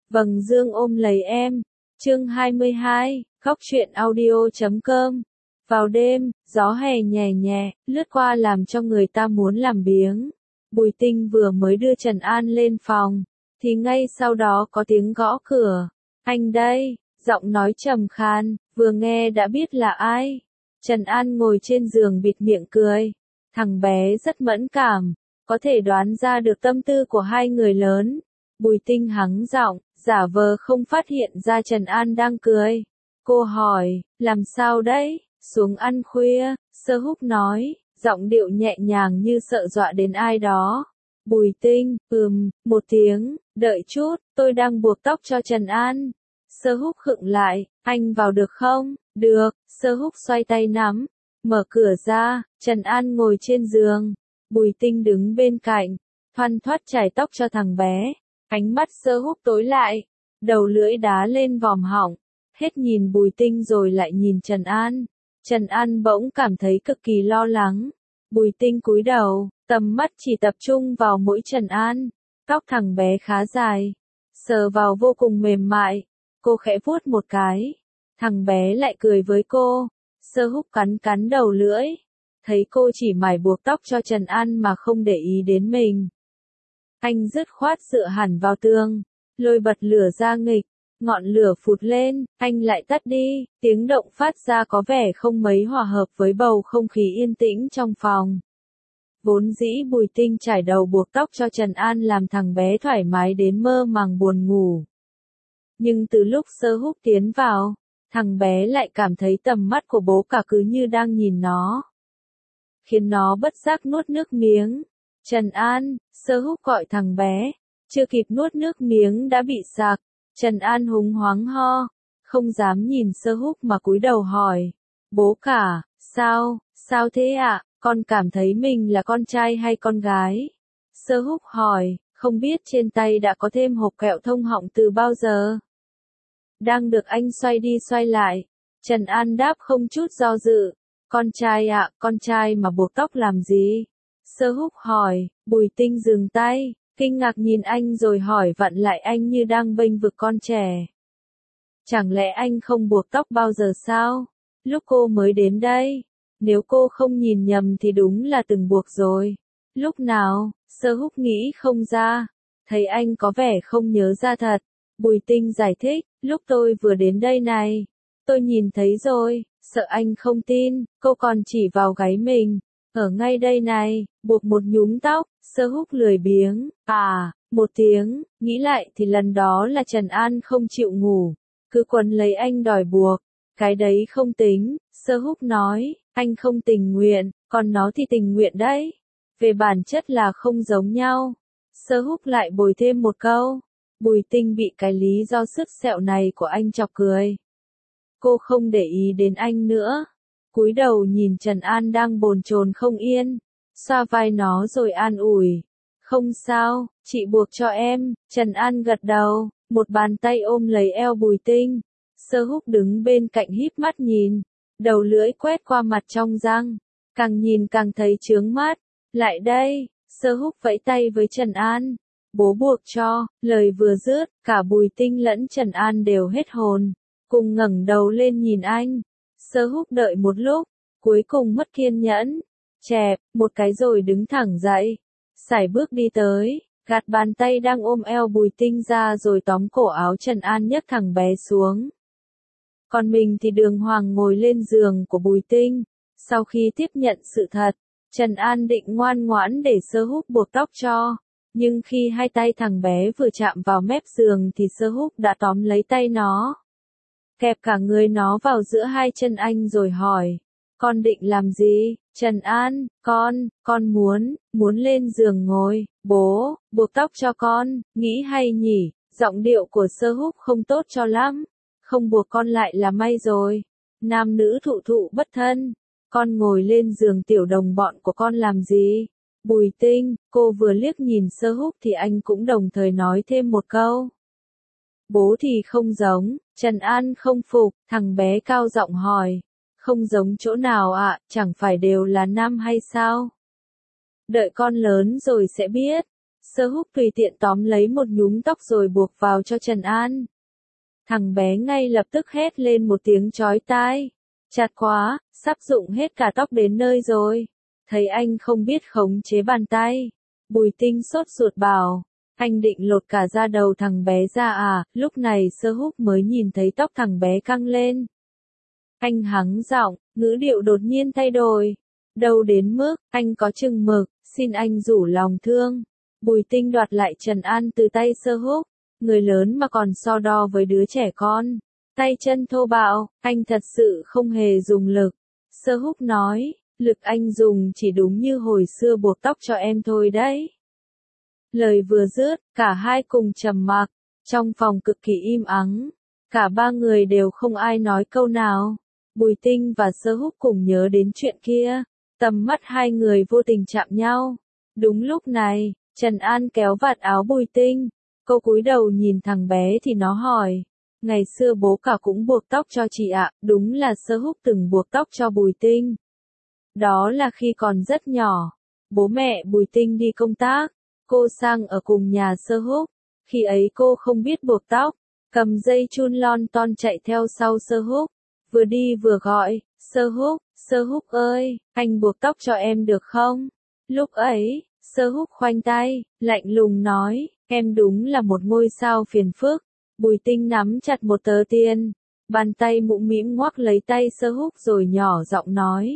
Vầng dương ôm lấy em. Chương 22, Góc truyện audio.com. Vào đêm, gió hè nhẹ nhẹ, lướt qua làm cho người ta muốn làm biếng. Bùi Tinh vừa mới đưa Trần An lên phòng, thì ngay sau đó có tiếng gõ cửa. Anh đây, giọng nói trầm khan, vừa nghe đã biết là ai. Trần An ngồi trên giường bịt miệng cười. Thằng bé rất mẫn cảm, có thể đoán ra được tâm tư của hai người lớn. Bùi Tinh hắng giọng, giả vờ không phát hiện ra Trần An đang cười. Cô hỏi, làm sao đấy, xuống ăn khuya, Sơ Húc nói, giọng điệu nhẹ nhàng như sợ dọa đến ai đó. Bùi Tinh, một tiếng, đợi chút, tôi đang buộc tóc cho Trần An. Sơ Húc khựng lại, anh vào được không? Được, Sơ Húc xoay tay nắm, mở cửa ra, Trần An ngồi trên giường. Bùi Tinh đứng bên cạnh, thoăn thoắt chải tóc cho thằng bé. Ánh mắt Sơ Húc tối lại, đầu lưỡi đá lên vòm họng, hết nhìn Bùi Tinh rồi lại nhìn Trần An. Trần An bỗng cảm thấy cực kỳ lo lắng. Bùi Tinh cúi đầu, tầm mắt chỉ tập trung vào mũi Trần An. Tóc thằng bé khá dài, sờ vào vô cùng mềm mại. Cô khẽ vuốt một cái, thằng bé lại cười với cô. Sơ Húc cắn cắn đầu lưỡi, thấy cô chỉ mải buộc tóc cho Trần An mà không để ý đến mình. Anh dứt khoát dựa hẳn vào tường, lôi bật lửa ra nghịch, ngọn lửa phụt lên, anh lại tắt đi, tiếng động phát ra có vẻ không mấy hòa hợp với bầu không khí yên tĩnh trong phòng. Vốn dĩ Bùi Tinh trải đầu buộc tóc cho Trần An làm thằng bé thoải mái đến mơ màng buồn ngủ. Nhưng từ lúc Sơ Húc tiến vào, thằng bé lại cảm thấy tầm mắt của bố cả cứ như đang nhìn nó, khiến nó bất giác nuốt nước miếng. Trần An, Sơ Húc gọi thằng bé, chưa kịp nuốt nước miếng đã bị sặc. Trần An húng hoáng ho, không dám nhìn Sơ Húc mà cúi đầu hỏi, bố cả, sao thế ạ, con cảm thấy mình là con trai hay con gái? Sơ Húc hỏi, không biết trên tay đã có thêm hộp kẹo thông họng từ bao giờ? Đang được anh xoay đi xoay lại. Trần An đáp không chút do dự, con trai ạ, con trai mà buộc tóc làm gì? Sơ Húc hỏi. Bùi Tinh dừng tay, kinh ngạc nhìn anh rồi hỏi vặn lại anh như đang bênh vực con trẻ. Chẳng lẽ anh không buộc tóc bao giờ sao? Lúc cô mới đến đây, nếu cô không nhìn nhầm thì đúng là từng buộc rồi. Lúc nào? Sơ Húc nghĩ không ra, thấy anh có vẻ không nhớ ra thật. Bùi Tinh giải thích, lúc tôi vừa đến đây này, tôi nhìn thấy rồi, sợ anh không tin, cô còn chỉ vào gáy mình. Ở ngay đây này, buộc một nhúm tóc. Sơ Húc lười biếng, một tiếng, nghĩ lại thì lần đó là Trần An không chịu ngủ, cứ quấn lấy anh đòi buộc. Cái đấy không tính, Sơ Húc nói, anh không tình nguyện, còn nó thì tình nguyện đấy. Về bản chất là không giống nhau. Sơ Húc lại bồi thêm một câu. Bùi Tinh bị cái lý do sứt sẹo này của anh chọc cười. Cô không để ý đến anh nữa, cúi đầu nhìn Trần An đang bồn chồn không yên, xoa vai nó rồi an ủi. Không sao, chị buộc cho em. Trần An gật đầu, một bàn tay ôm lấy eo Bùi Tinh. Sơ Húc đứng bên cạnh híp mắt nhìn, đầu lưỡi quét qua mặt trong răng, càng nhìn càng thấy chướng mắt. Lại đây, Sơ Húc vẫy tay với Trần An. Bố buộc cho. Lời vừa dứt, cả Bùi Tinh lẫn Trần An đều hết hồn, cùng ngẩng đầu lên nhìn anh. Sơ Húc đợi một lúc, cuối cùng mất kiên nhẫn, chẹp một cái rồi đứng thẳng dậy, sải bước đi tới, gạt bàn tay đang ôm eo Bùi Tinh ra rồi tóm cổ áo Trần An nhấc thằng bé xuống. Còn mình thì đường hoàng ngồi lên giường của Bùi Tinh. Sau khi tiếp nhận sự thật, Trần An định ngoan ngoãn để Sơ Húc buộc tóc cho, nhưng khi hai tay thằng bé vừa chạm vào mép giường thì Sơ Húc đã tóm lấy tay nó, kẹp cả người nó vào giữa hai chân anh rồi hỏi, con định làm gì? Trần An, con muốn lên giường ngồi, bố, buộc tóc cho con, nghĩ hay nhỉ? Giọng điệu của Sơ Húc không tốt cho lắm, không buộc con lại là may rồi, nam nữ thụ thụ bất thân, con ngồi lên giường tiểu đồng bọn của con làm gì? Bùi Tinh, cô vừa liếc nhìn Sơ Húc thì anh cũng đồng thời nói thêm một câu. Bố thì không giống. Trần An không phục, thằng bé cao giọng hỏi. Không giống chỗ nào ạ, chẳng phải đều là nam hay sao? Đợi con lớn rồi sẽ biết. Sơ Húc tùy tiện tóm lấy một nhúm tóc rồi buộc vào cho Trần An. Thằng bé ngay lập tức hét lên một tiếng chói tai. Chặt quá, sắp rụng hết cả tóc đến nơi rồi. Thấy anh không biết khống chế bàn tay. Bùi Tinh sốt ruột bảo. Anh định lột cả da đầu thằng bé ra à? Lúc này Sơ Húc mới nhìn thấy tóc thằng bé căng lên. Anh hắng giọng, ngữ điệu đột nhiên thay đổi. Đâu đến mức, anh có chừng mực, xin anh rủ lòng thương. Bùi Tinh đoạt lại Trần An từ tay Sơ Húc. Người lớn mà còn so đo với đứa trẻ con. Tay chân thô bạo, anh thật sự không hề dùng lực. Sơ Húc nói, lực anh dùng chỉ đúng như hồi xưa buộc tóc cho em thôi đấy. Lời vừa dứt, cả hai cùng trầm mặc. Trong phòng cực kỳ im ắng. Cả ba người đều không ai nói câu nào. Bùi Tinh và Sơ Húc cùng nhớ đến chuyện kia. Tầm mắt hai người vô tình chạm nhau. Đúng lúc này, Trần An kéo vạt áo Bùi Tinh. Cô cúi đầu nhìn thằng bé thì nó hỏi. Ngày xưa bố cả cũng buộc tóc cho chị ạ. Đúng là Sơ Húc từng buộc tóc cho Bùi Tinh. Đó là khi còn rất nhỏ. Bố mẹ Bùi Tinh đi công tác. Cô sang ở cùng nhà Sơ Húc. Khi ấy cô không biết buộc tóc. Cầm dây chun lon ton chạy theo sau Sơ Húc. Vừa đi vừa gọi, Sơ Húc ơi, anh buộc tóc cho em được không? Lúc ấy, Sơ Húc khoanh tay, lạnh lùng nói, em đúng là một ngôi sao phiền phức. Bùi Tinh nắm chặt một tờ tiền, bàn tay mũm mĩm ngoắc lấy tay Sơ Húc rồi nhỏ giọng nói.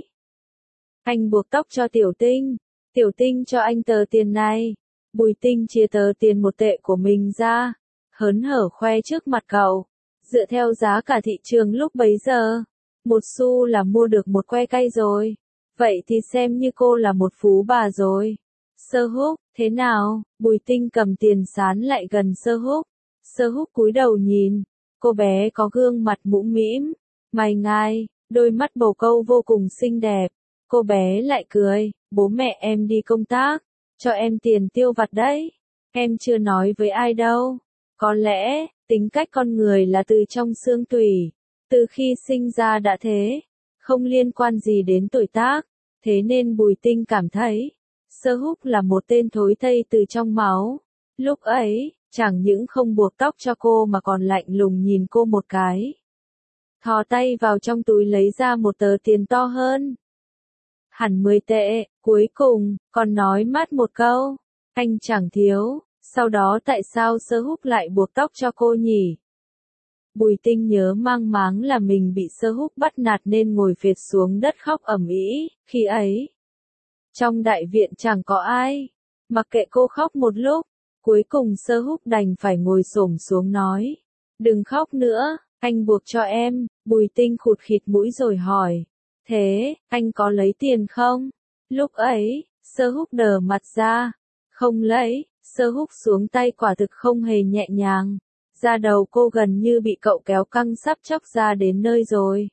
Anh buộc tóc cho Tiểu Tinh cho anh tờ tiền này. Bùi Tinh chia tờ tiền 1 tệ của mình ra, hớn hở khoe trước mặt cậu. Dựa theo giá cả thị trường lúc bấy giờ, 1 xu là mua được một que cây rồi. Vậy thì xem như cô là một phú bà rồi. Sơ Húc, thế nào? Bùi Tinh cầm tiền sán lại gần Sơ Húc. Sơ Húc cúi đầu nhìn. Cô bé có gương mặt mũm mĩm, mày ngai, đôi mắt bầu câu vô cùng xinh đẹp. Cô bé lại cười, bố mẹ em đi công tác, cho em tiền tiêu vặt đấy. Em chưa nói với ai đâu. Có lẽ, tính cách con người là từ trong xương tủy. Từ khi sinh ra đã thế. Không liên quan gì đến tuổi tác. Thế nên Bùi Tinh cảm thấy, Sơ Húc là một tên thối thây từ trong máu. Lúc ấy, chẳng những không buộc tóc cho cô mà còn lạnh lùng nhìn cô một cái. Thò tay vào trong túi lấy ra một tờ tiền to hơn. Hẳn 10 tệ, cuối cùng, còn nói mát một câu. Anh chẳng thiếu, sau đó tại sao Sơ Húc lại buộc tóc cho cô nhỉ? Bùi Tinh nhớ mang máng là mình bị Sơ Húc bắt nạt nên ngồi phệt xuống đất khóc ầm ĩ. Khi ấy, trong đại viện chẳng có ai. Mặc kệ cô khóc một lúc, cuối cùng Sơ Húc đành phải ngồi xổm xuống nói. Đừng khóc nữa, anh buộc cho em. Bùi Tinh khụt khịt mũi rồi hỏi. Thế, anh có lấy tiền không? Lúc ấy, Sơ Húc đờ mặt ra. Không lấy. Sơ Húc xuống tay quả thực không hề nhẹ nhàng. Da đầu cô gần như bị cậu kéo căng sắp chóc ra đến nơi rồi.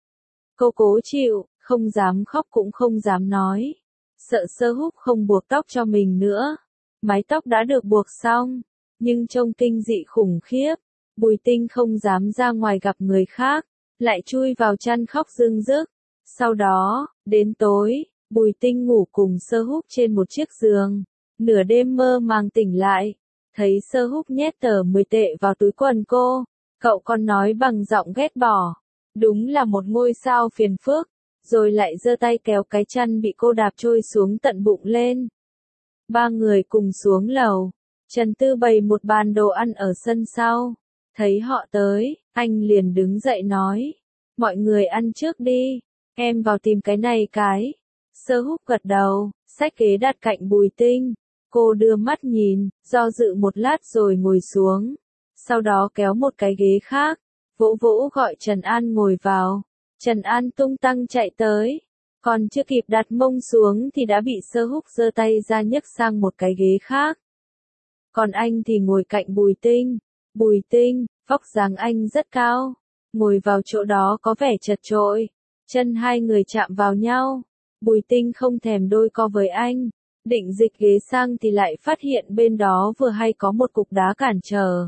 Cô cố chịu, không dám khóc cũng không dám nói. Sợ Sơ Húc không buộc tóc cho mình nữa. Mái tóc đã được buộc xong, nhưng trông kinh dị khủng khiếp. Bùi Tinh không dám ra ngoài gặp người khác, lại chui vào chăn khóc rưng rức. Sau đó, đến tối, Bùi Tinh ngủ cùng Sơ Húc trên một chiếc giường. Nửa đêm mơ màng tỉnh lại, thấy Sơ Húc nhét tờ 10 tệ vào túi quần cô. Cậu còn nói bằng giọng ghét bỏ. Đúng là một ngôi sao phiền phức. Rồi lại giơ tay kéo cái chăn bị cô đạp trôi xuống tận bụng lên. Ba người cùng xuống lầu. Trần Tư bày một bàn đồ ăn ở sân sau. Thấy họ tới, anh liền đứng dậy nói. Mọi người ăn trước đi. Em vào tìm cái này cái. Sơ Húc gật đầu, xách ghế đặt cạnh Bùi Tinh. Cô đưa mắt nhìn, do dự một lát rồi ngồi xuống. Sau đó kéo một cái ghế khác. Vỗ vỗ gọi Trần An ngồi vào. Trần An tung tăng chạy tới. Còn chưa kịp đặt mông xuống thì đã bị Sơ Húc giơ tay ra nhấc sang một cái ghế khác. Còn anh thì ngồi cạnh Bùi Tinh. Bùi Tinh, vóc dáng anh rất cao. Ngồi vào chỗ đó có vẻ chật chội. Chân hai người chạm vào nhau. Bùi Tinh không thèm đôi co với anh. Định dịch ghế sang thì lại phát hiện bên đó vừa hay có một cục đá cản trở.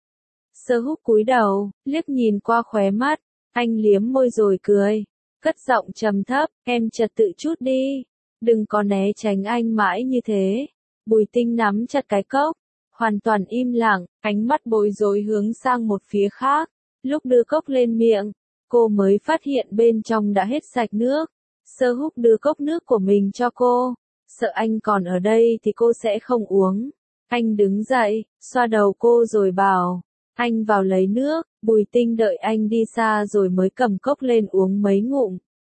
Sơ Húc cúi đầu, liếc nhìn qua khóe mắt. Anh liếm môi rồi cười. Cất giọng trầm thấp, em trật tự chút đi. Đừng có né tránh anh mãi như thế. Bùi Tinh nắm chặt cái cốc, hoàn toàn im lặng, ánh mắt bối rối hướng sang một phía khác. Lúc đưa cốc lên miệng, cô mới phát hiện bên trong đã hết sạch nước. Sơ Húc đưa cốc nước của mình cho cô, sợ anh còn ở đây thì cô sẽ không uống. Anh đứng dậy, xoa đầu cô rồi bảo, anh vào lấy nước. Bùi Tinh đợi anh đi xa rồi mới cầm cốc lên uống mấy ngụm.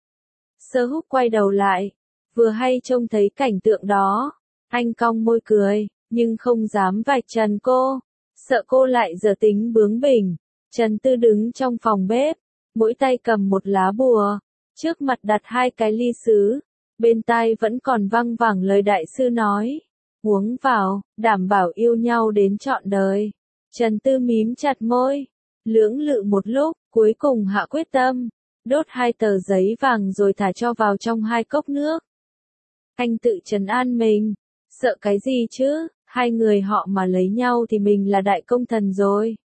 Sơ Húc quay đầu lại, vừa hay trông thấy cảnh tượng đó. Anh cong môi cười, nhưng không dám vạch trần cô, sợ cô lại giở tính bướng bỉnh. Trần Tư đứng trong phòng bếp, mỗi tay cầm một lá bùa, trước mặt đặt 2 cái ly sứ, bên tai vẫn còn văng vẳng lời đại sư nói, uống vào, đảm bảo yêu nhau đến trọn đời. Trần Tư mím chặt môi, lưỡng lự một lúc, cuối cùng hạ quyết tâm, đốt 2 tờ giấy vàng rồi thả cho vào trong 2 cốc nước. Anh tự trấn an mình, sợ cái gì chứ, 2 người họ mà lấy nhau thì mình là đại công thần rồi.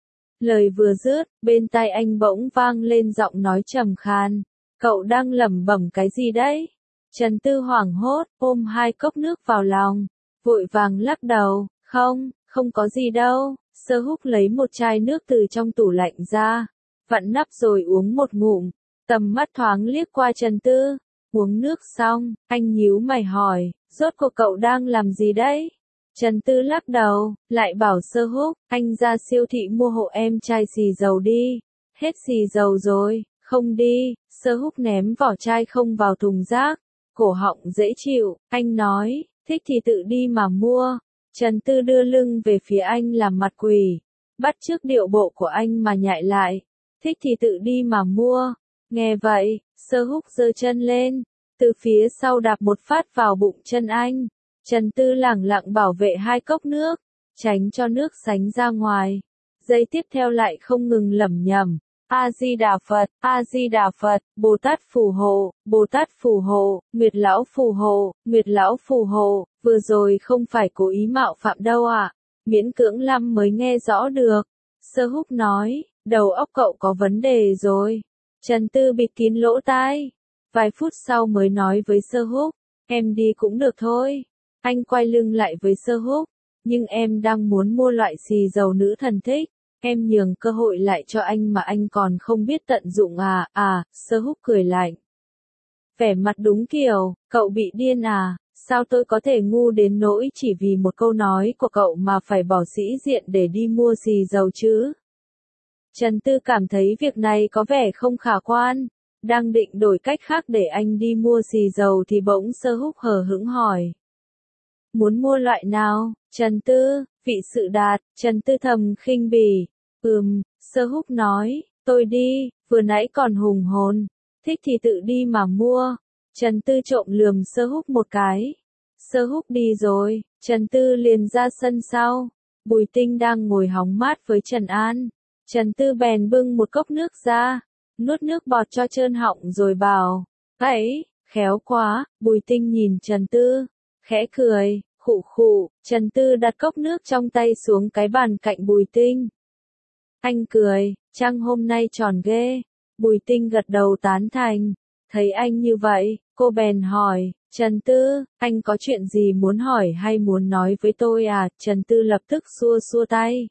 Lời vừa dứt, bên tai anh bỗng vang lên giọng nói trầm khan, cậu đang lẩm bẩm cái gì đấy? Trần Tư hoảng hốt, ôm 2 cốc nước vào lòng, vội vàng lắc đầu, không có gì đâu. Sơ Húc lấy một chai nước từ trong tủ lạnh ra, vặn nắp rồi uống một ngụm, tầm mắt thoáng liếc qua Trần Tư. Uống nước xong, anh nhíu mày hỏi, rốt cuộc cậu đang làm gì đấy? Trần Tư lắc đầu, lại bảo Sơ Húc, anh ra siêu thị mua hộ em chai xì dầu đi. Hết xì dầu rồi, không đi. Sơ Húc ném vỏ chai không vào thùng rác, cổ họng dễ chịu, anh nói, thích thì tự đi mà mua. Trần Tư đưa lưng về phía anh làm mặt quỷ, bắt chước điệu bộ của anh mà nhại lại, thích thì tự đi mà mua. Nghe vậy, Sơ Húc giơ chân lên, từ phía sau đạp một phát vào bụng chân anh. Trần Tư lẳng lặng bảo vệ 2 cốc nước, tránh cho nước sánh ra ngoài. Giây tiếp theo lại không ngừng lẩm nhẩm, A-di-đà Phật, A-di-đà Phật, Bồ Tát phù hộ, Bồ Tát phù hộ, Nguyệt Lão phù hộ, Nguyệt Lão phù hộ. Vừa rồi không phải cố ý mạo phạm đâu ạ, miễn cưỡng lắm mới nghe rõ được. Sơ Húc nói, đầu óc cậu có vấn đề rồi. Trần Tư bịt kín lỗ tai, vài phút sau mới nói với Sơ Húc, em đi cũng được thôi. Anh quay lưng lại với Sơ Húc, nhưng em đang muốn mua loại xì dầu nữ thần thích, em nhường cơ hội lại cho anh mà anh còn không biết tận dụng à. Sơ Húc cười lạnh, vẻ mặt đúng kiểu, cậu bị điên à, sao tôi có thể ngu đến nỗi chỉ vì một câu nói của cậu mà phải bỏ sĩ diện để đi mua xì dầu chứ? Trần Tư cảm thấy việc này có vẻ không khả quan, đang định đổi cách khác để anh đi mua xì dầu thì bỗng Sơ Húc hờ hững hỏi. Muốn mua loại nào? Trần Tư, vị sự đạt. Trần Tư thầm khinh bỉ. Sơ Húc nói, tôi đi, vừa nãy còn hùng hồn, thích thì tự đi mà mua. Trần Tư trộm lườm Sơ Húc một cái. Sơ Húc đi rồi, Trần Tư liền ra sân sau. Bùi Tinh đang ngồi hóng mát với Trần An. Trần Tư bèn bưng một cốc nước ra, nuốt nước bọt cho trơn họng rồi bảo, ấy, khéo quá. Bùi Tinh nhìn Trần Tư, khẽ cười, khụ khụ. Trần Tư đặt cốc nước trong tay xuống cái bàn cạnh Bùi Tinh. Anh cười, trăng hôm nay tròn ghê. Bùi Tinh gật đầu tán thành. Thấy anh như vậy, cô bèn hỏi, Trần Tư, anh có chuyện gì muốn hỏi hay muốn nói với tôi à? Trần Tư lập tức xua xua tay.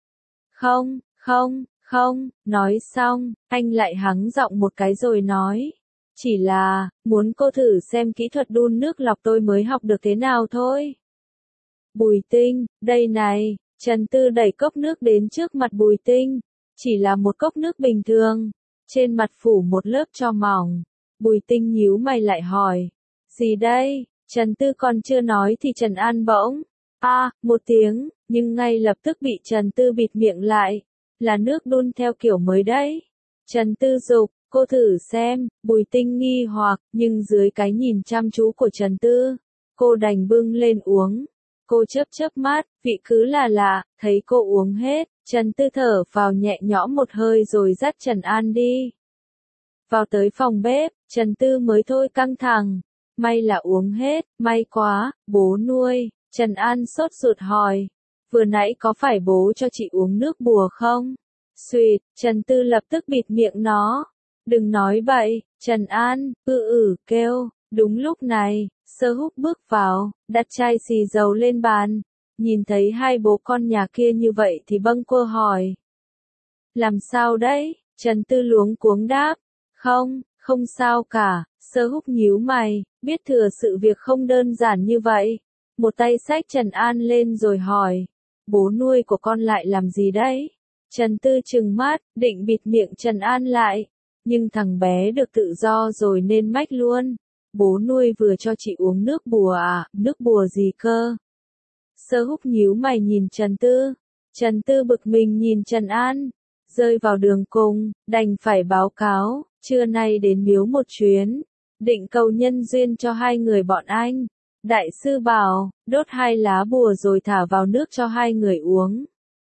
Không, nói xong, anh lại hắng giọng một cái rồi nói. Chỉ là, muốn cô thử xem kỹ thuật đun nước lọc tôi mới học được thế nào thôi. Bùi Tinh, đây này. Trần Tư đẩy cốc nước đến trước mặt Bùi Tinh. Chỉ là một cốc nước bình thường, trên mặt phủ một lớp tro mỏng. Bùi Tinh nhíu mày lại hỏi. Gì đây? Trần Tư còn chưa nói thì Trần An bỗng một tiếng, nhưng ngay lập tức bị Trần Tư bịt miệng lại. Là nước đun theo kiểu mới đấy. Trần Tư giục, cô thử xem. Bùi Tinh nghi hoặc, nhưng dưới cái nhìn chăm chú của Trần Tư, cô đành bưng lên uống. Cô chớp mắt, vị cứ là lạ. Thấy cô uống hết, Trần Tư thở phào nhẹ nhõm một hơi rồi dắt Trần An đi. Vào tới phòng bếp, Trần Tư mới thôi căng thẳng. May là uống hết, may quá, bố nuôi. Trần An sốt ruột hỏi. Vừa nãy có phải bố cho chị uống nước bùa không? Xuyệt, Trần Tư lập tức bịt miệng nó. Đừng nói bậy. Trần An, kêu. Đúng lúc này, Sơ Húc bước vào, đặt chai xì dầu lên bàn. Nhìn thấy hai bố con nhà kia như vậy thì bâng quơ hỏi. Làm sao đấy? Trần Tư luống cuống đáp. Không sao cả. Sơ Húc nhíu mày, biết thừa sự việc không đơn giản như vậy. Một tay xách Trần An lên rồi hỏi. Bố nuôi của con lại làm gì đấy? Trần Tư trừng mắt, định bịt miệng Trần An lại. Nhưng thằng bé được tự do rồi nên mách luôn. Bố nuôi vừa cho chị uống nước bùa à? Nước bùa gì cơ? Sơ Húc nhíu mày nhìn Trần Tư. Trần Tư bực mình nhìn Trần An. Rơi vào đường cùng, đành phải báo cáo, trưa nay đến miếu một chuyến. Định cầu nhân duyên cho hai người bọn anh. Đại sư bảo, đốt 2 lá bùa rồi thả vào nước cho hai người uống.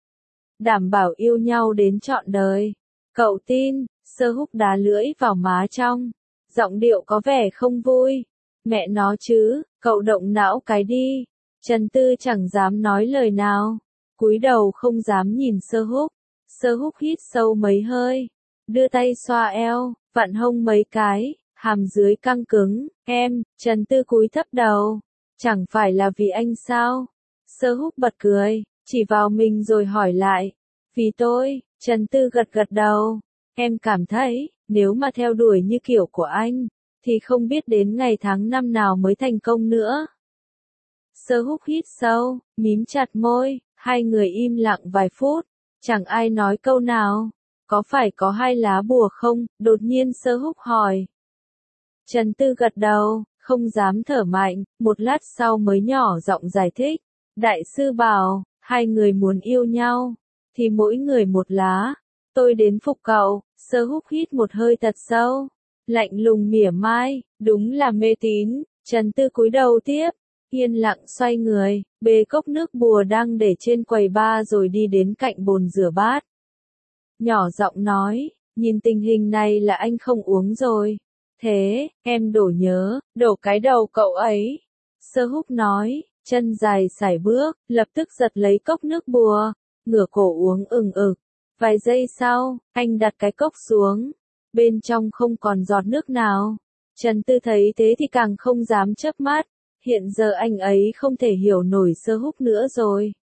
Đảm bảo yêu nhau đến trọn đời. Cậu tin? Sơ Húc đá lưỡi vào má trong. Giọng điệu có vẻ không vui. Mẹ nó chứ, cậu động não cái đi. Trần Tư chẳng dám nói lời nào. Cúi đầu không dám nhìn Sơ Húc. Sơ Húc hít sâu mấy hơi. Đưa tay xoa eo, vặn hông mấy cái, hàm dưới căng cứng. Em, Trần Tư cúi thấp đầu. Chẳng phải là vì anh sao? Sơ Húc bật cười, chỉ vào mình rồi hỏi lại. Vì tôi, Trần Tư gật đầu. Em cảm thấy, nếu mà theo đuổi như kiểu của anh, thì không biết đến ngày tháng năm nào mới thành công nữa. Sơ Húc hít sâu, mím chặt môi, hai người im lặng vài phút, chẳng ai nói câu nào. Có phải có 2 lá bùa không? Đột nhiên Sơ Húc hỏi. Trần Tư gật đầu, không dám thở mạnh, một lát sau mới nhỏ giọng giải thích. Đại sư bảo, hai người muốn yêu nhau, thì mỗi người 1 lá. Tôi đến phục cậu. Sơ Húc hít một hơi thật sâu, lạnh lùng mỉa mai, đúng là mê tín. Trần Tư cúi đầu tiếp, yên lặng xoay người, bê cốc nước bùa đang để trên quầy bar rồi đi đến cạnh bồn rửa bát. Nhỏ giọng nói, nhìn tình hình này là anh không uống rồi. Thế, em đổ nhớ, đổ cái đầu cậu ấy. Sơ Húc nói, chân dài sải bước, lập tức giật lấy cốc nước bùa, ngửa cổ uống ừng ực. Vài giây sau, anh đặt cái cốc xuống. Bên trong không còn giọt nước nào. Trần Tư thấy thế thì càng không dám chớp mắt. Hiện giờ anh ấy không thể hiểu nổi Sơ Húc nữa rồi.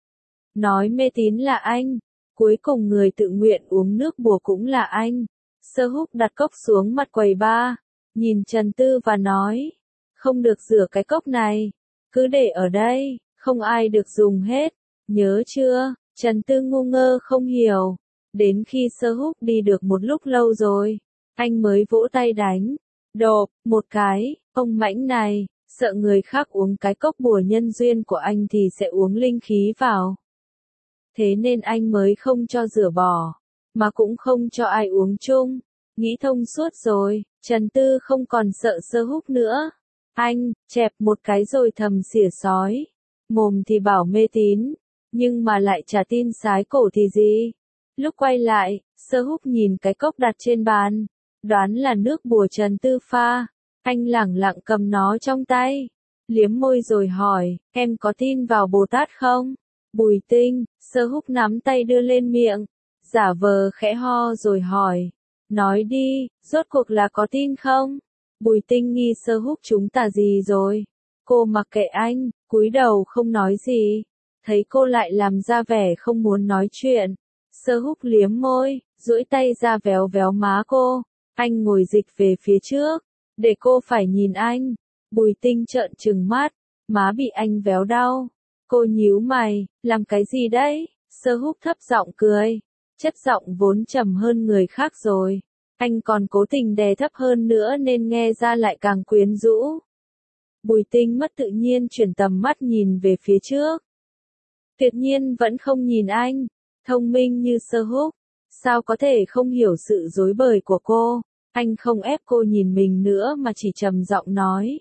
Nói mê tín là anh. Cuối cùng người tự nguyện uống nước bùa cũng là anh. Sơ Húc đặt cốc xuống mặt quầy bar. Nhìn Trần Tư và nói. Không được rửa cái cốc này. Cứ để ở đây, không ai được dùng hết. Nhớ chưa? Trần Tư ngu ngơ không hiểu. Đến khi Sơ Húc đi được một lúc lâu rồi, anh mới vỗ tay đánh. Độp, một cái, ông mãnh này, sợ người khác uống cái cốc bùa nhân duyên của anh thì sẽ uống linh khí vào. Thế nên anh mới không cho rửa bỏ, mà cũng không cho ai uống chung. Nghĩ thông suốt rồi, Trần Tư không còn sợ Sơ Húc nữa. Anh, chẹp một cái rồi thầm xỉa sói. Mồm thì bảo mê tín, nhưng mà lại chả tin sái cổ thì gì. Lúc quay lại, Sơ Húc nhìn cái cốc đặt trên bàn, đoán là nước bùa Trần Tư pha. Anh lẳng lặng cầm nó trong tay, liếm môi rồi hỏi, em có tin vào Bồ Tát không? Bùi Tinh. Sơ Húc nắm tay đưa lên miệng, giả vờ khẽ ho rồi hỏi, nói đi, rốt cuộc là có tin không? Bùi Tinh nghi Sơ Húc chúng tà gì rồi? Cô mặc kệ anh, cúi đầu không nói gì. Thấy cô lại làm ra vẻ không muốn nói chuyện. Sơ Húc liếm môi, duỗi tay ra véo véo má cô. Anh ngồi dịch về phía trước, để cô phải nhìn anh. Bùi Tinh trợn trừng mắt, má bị anh véo đau. Cô nhíu mày, làm cái gì đấy? Sơ Húc thấp giọng cười, chất giọng vốn trầm hơn người khác rồi. Anh còn cố tình đè thấp hơn nữa nên nghe ra lại càng quyến rũ. Bùi Tinh mất tự nhiên chuyển tầm mắt nhìn về phía trước. Tuyệt nhiên vẫn không nhìn anh. Thông minh như Sơ Húc, sao có thể không hiểu sự dối bời của cô. Anh không ép cô nhìn mình nữa mà chỉ trầm giọng nói.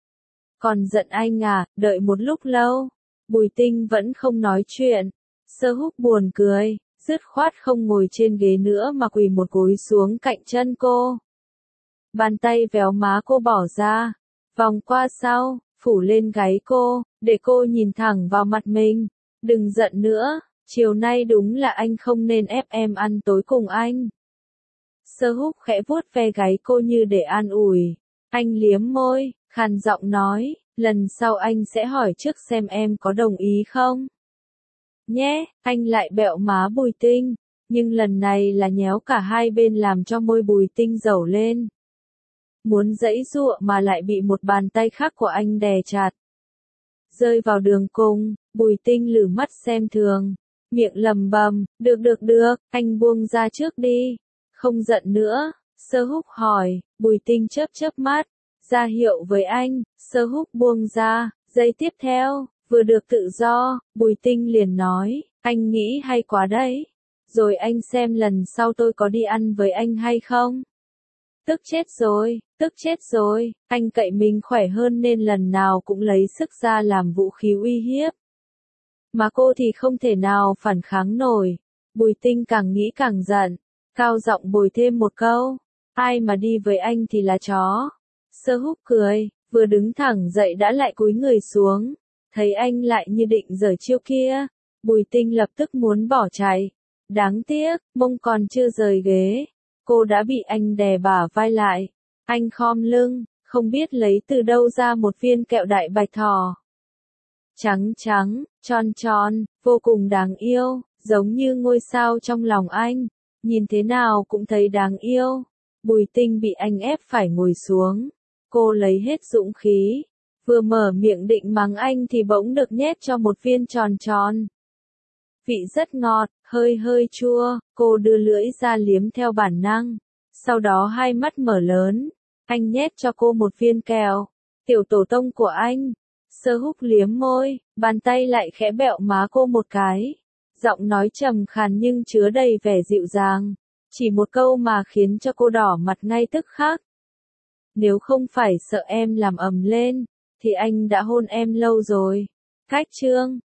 Còn giận anh à? Đợi một lúc lâu, Bùi Tinh vẫn không nói chuyện. Sơ Húc buồn cười, dứt khoát không ngồi trên ghế nữa mà quỳ một gối xuống cạnh chân cô. Bàn tay véo má cô bỏ ra, vòng qua sau, phủ lên gáy cô, để cô nhìn thẳng vào mặt mình. Đừng giận nữa, chiều nay đúng là anh không nên ép em ăn tối cùng anh. Sơ Húc khẽ vuốt ve gáy cô như để an ủi. Anh liếm môi, khàn giọng nói, lần sau anh sẽ hỏi trước xem em có đồng ý không. Nhé, anh lại bẹo má Bùi Tinh, nhưng lần này là nhéo cả hai bên làm cho môi Bùi Tinh dẩu lên. Muốn giãy giụa mà lại bị một bàn tay khác của anh đè chặt. Rơi vào đường cùng, Bùi Tinh lử mắt xem thường, miệng lầm bầm, được, anh buông ra trước đi, không giận nữa. Sơ Húc hỏi, Bùi Tinh chớp mắt, ra hiệu với anh, Sơ Húc buông ra, giây tiếp theo, vừa được tự do, Bùi Tinh liền nói, anh nghĩ hay quá đấy, rồi anh xem lần sau tôi có đi ăn với anh hay không. Tức chết rồi, anh cậy mình khỏe hơn nên lần nào cũng lấy sức ra làm vũ khí uy hiếp. Mà cô thì không thể nào phản kháng nổi. Bùi Tinh càng nghĩ càng giận, cao giọng bồi thêm một câu, ai mà đi với anh thì là chó. Sơ Húc cười, vừa đứng thẳng dậy đã lại cúi người xuống, thấy anh lại như định giở chiêu kia, Bùi Tinh lập tức muốn bỏ chạy. Đáng tiếc, mông còn chưa rời ghế, cô đã bị anh đè bả vai lại. Anh khom lưng, không biết lấy từ đâu ra một viên kẹo đại bạch thỏ. Trắng, tròn, vô cùng đáng yêu, giống như ngôi sao trong lòng anh, nhìn thế nào cũng thấy đáng yêu. Bùi Tinh bị anh ép phải ngồi xuống, cô lấy hết dũng khí, vừa mở miệng định mắng anh thì bỗng được nhét cho một viên tròn. Vị rất ngọt, hơi chua, cô đưa lưỡi ra liếm theo bản năng, sau đó hai mắt mở lớn, anh nhét cho cô một viên kẹo, tiểu tổ tông của anh. Sơ Húc liếm môi, bàn tay lại khẽ bẹo má cô một cái, giọng nói trầm khàn nhưng chứa đầy vẻ dịu dàng, chỉ một câu mà khiến cho cô đỏ mặt ngay tức khắc. Nếu không phải sợ em làm ầm lên, thì anh đã hôn em lâu rồi. Cách chương